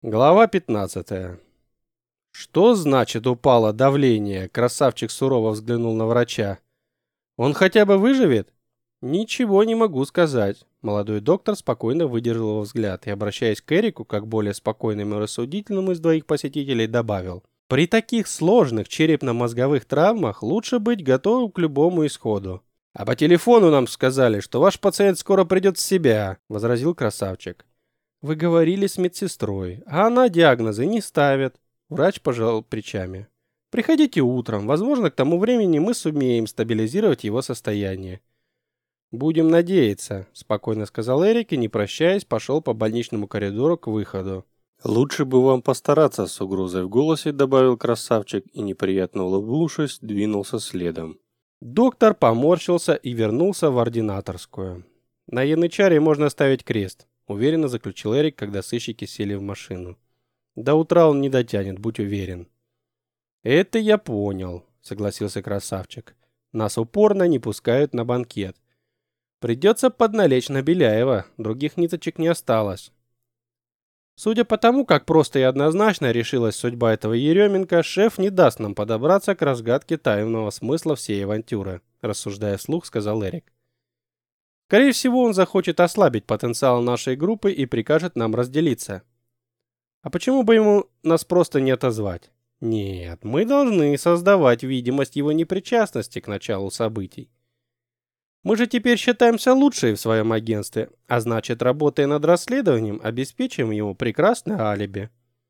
Глава 15. Что значит упало давление? Красавчик сурово взглянул на врача. Он хотя бы выживет? Ничего не могу сказать. Молодой доктор спокойно выдержал его взгляд и, обращаясь к Эрику, как более спокойному и рассудительному из двоих посетителей, добавил: при таких сложных черепно-мозговых травмах лучше быть готовым к любому исходу. А по телефону нам сказали, что ваш пациент скоро придет в себя, возразил красавчик. Вы говорили с медсестрой, а она диагнозы не ставит. Врач пожал плечами. Приходите утром, возможно, к тому времени мы сумеем стабилизировать его состояние. Будем надеяться, спокойно сказал Эрик и, не прощаясь, пошел по больничному коридору к выходу. Лучше бы вам постараться, с угрозой в голосе добавил красавчик и, неприятно улыбнувшись, двинулся следом. Доктор поморщился и вернулся в ординаторскую. На янычаре можно ставить крест, уверенно заключил Эрик, когда сыщики сели в машину. До утра он не дотянет, будь уверен. Это я понял, согласился красавчик. Нас упорно не пускают на банкет. Придется подналечь на Беляева, других ниточек не осталось. Судя по тому, как просто и однозначно решилась судьба этого Еременко, шеф не даст нам подобраться к разгадке тайного смысла всей авантюры, рассуждая вслух, сказал Эрик. Скорее всего, он захочет ослабить потенциал нашей группы и прикажет нам разделиться. А почему бы ему нас просто не отозвать? Нет, мы должны создавать видимость его непричастности к началу событий. Мы же теперь считаемся лучшие в своем агентстве, а значит, работая над расследованием, обеспечим ему прекрасное алиби.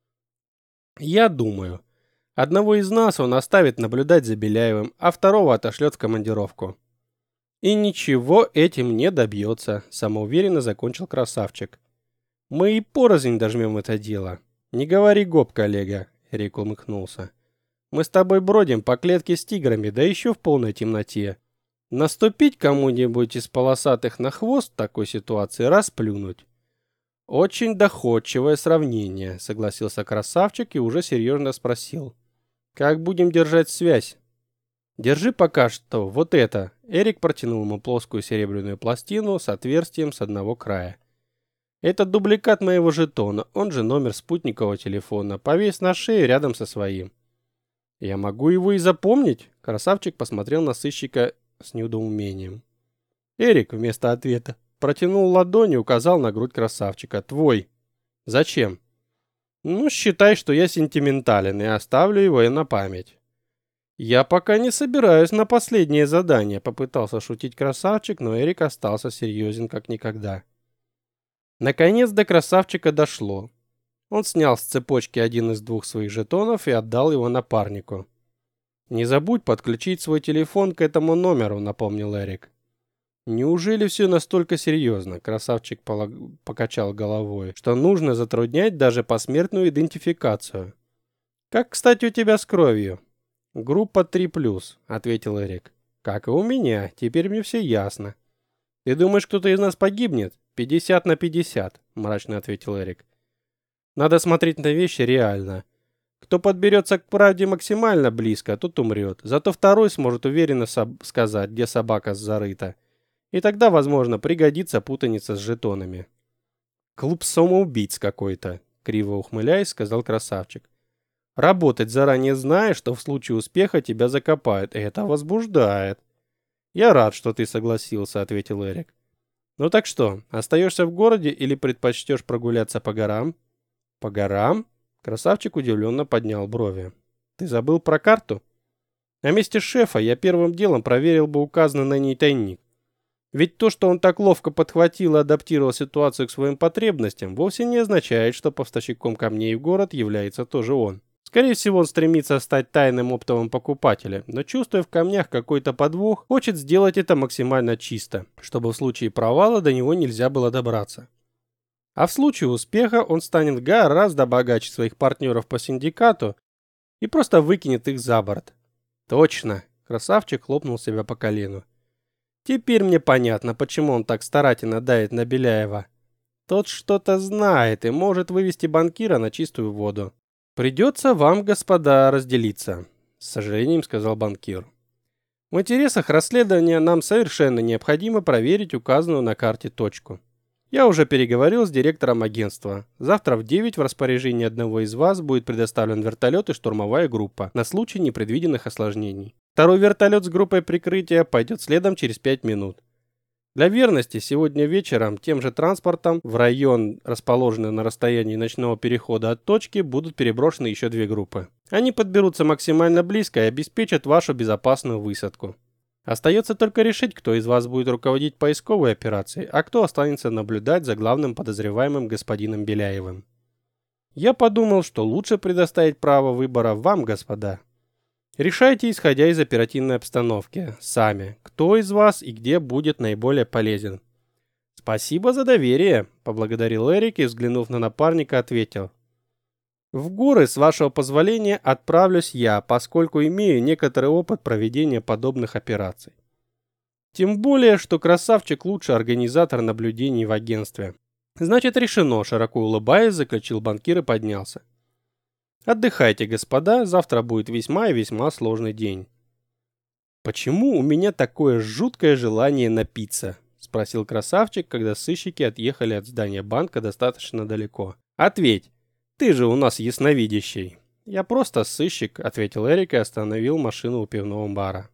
Я думаю, одного из нас он оставит наблюдать за Беляевым, а второго отошлет в командировку. И ничего этим не добьется, самоуверенно закончил красавчик. Мы и порознь дожмем это дело. Не говори гоп, коллега, Эрик умыкнулся. Мы с тобой бродим по клетке с тиграми, да еще в полной темноте. Наступить кому-нибудь из полосатых на хвост в такой ситуации, расплюнуть. Очень доходчивое сравнение, согласился красавчик и уже серьезно спросил. Как будем держать связь? Держи пока что вот это. Эрик протянул ему плоскую серебряную пластину с отверстием с одного края. Это дубликат моего жетона, он же номер спутникового телефона. Повесь на шею рядом со своим. Я могу его и запомнить? Красавчик посмотрел на сыщика с недоумением. Эрик вместо ответа протянул ладонь и указал на грудь красавчика. Твой. Зачем? Ну, считай, что я сентиментален и оставлю его и на память. Я пока не собираюсь на последнее задание, попытался шутить красавчик, но Эрик остался серьезен как никогда. Наконец до красавчика дошло. Он снял с цепочки один из двух своих жетонов и отдал его напарнику. Не забудь подключить свой телефон к этому номеру, напомнил Эрик. Неужели все настолько серьезно? Красавчик покачал головой, что нужно затруднять даже посмертную идентификацию. Как, кстати, у тебя с кровью? Группа 3+, ответил Эрик. Как и у меня, теперь мне все ясно. Ты думаешь, кто-то из нас погибнет? 50/50, мрачно ответил Эрик. Надо смотреть на вещи реально. Кто подберется к правде максимально близко, тот умрет. Зато второй сможет уверенно сказать, где собака зарыта. И тогда, возможно, пригодится путаница с жетонами. Клуб самоубийц какой-то, криво ухмыляясь, сказал красавчик. Работать заранее зная, что в случае успеха тебя закопают, это возбуждает. Я рад, что ты согласился, ответил Эрик. Ну так что, остаешься в городе или предпочтешь прогуляться по горам? По горам? Красавчик удивленно поднял брови. Ты забыл про карту? На месте шефа я первым делом проверил бы указанный на ней тайник. Ведь то, что он так ловко подхватил и адаптировал ситуацию к своим потребностям, вовсе не означает, что поставщиком камней в город является тоже он. Скорее всего, он стремится стать тайным оптовым покупателем, но, чувствуя в камнях какой-то подвох, хочет сделать это максимально чисто, чтобы в случае провала до него нельзя было добраться. А в случае успеха он станет гораздо богаче своих партнеров по синдикату и просто выкинет их за борт. Точно, красавчик хлопнул себя по колену. Теперь мне понятно, почему он так старательно давит на Беляева. Тот что-то знает и может вывести банкира на чистую воду. Придется вам, господа, разделиться, с сожалением сказал банкир. В интересах расследования нам совершенно необходимо проверить указанную на карте точку. Я уже переговорил с директором агентства. Завтра в 9 в распоряжении одного из вас будет предоставлен вертолет и штурмовая группа на случай непредвиденных осложнений. Второй вертолет с группой прикрытия пойдет следом через 5 минут. Для верности сегодня вечером тем же транспортом в район, расположенный на расстоянии ночного перехода от точки, будут переброшены еще 2 группы. Они подберутся максимально близко и обеспечат вашу безопасную высадку. Остается только решить, кто из вас будет руководить поисковой операцией, а кто останется наблюдать за главным подозреваемым господином Беляевым. Я подумал, что лучше предоставить право выбора вам, господа. Решайте, исходя из оперативной обстановки, сами, кто из вас и где будет наиболее полезен. Спасибо за доверие, поблагодарил Эрик и, взглянув на напарника, ответил. В горы, с вашего позволения, отправлюсь я, поскольку имею некоторый опыт проведения подобных операций. Тем более, что красавчик лучший организатор наблюдений в агентстве. Значит, решено, широко улыбаясь, заключил банкир и поднялся. Отдыхайте, господа, завтра будет весьма и весьма сложный день. Почему у меня такое жуткое желание напиться? Спросил красавчик, когда сыщики отъехали от здания банка достаточно далеко. Ответь. Ты же у нас ясновидящий. Я просто сыщик, ответил Эрик и остановил машину у пивного бара.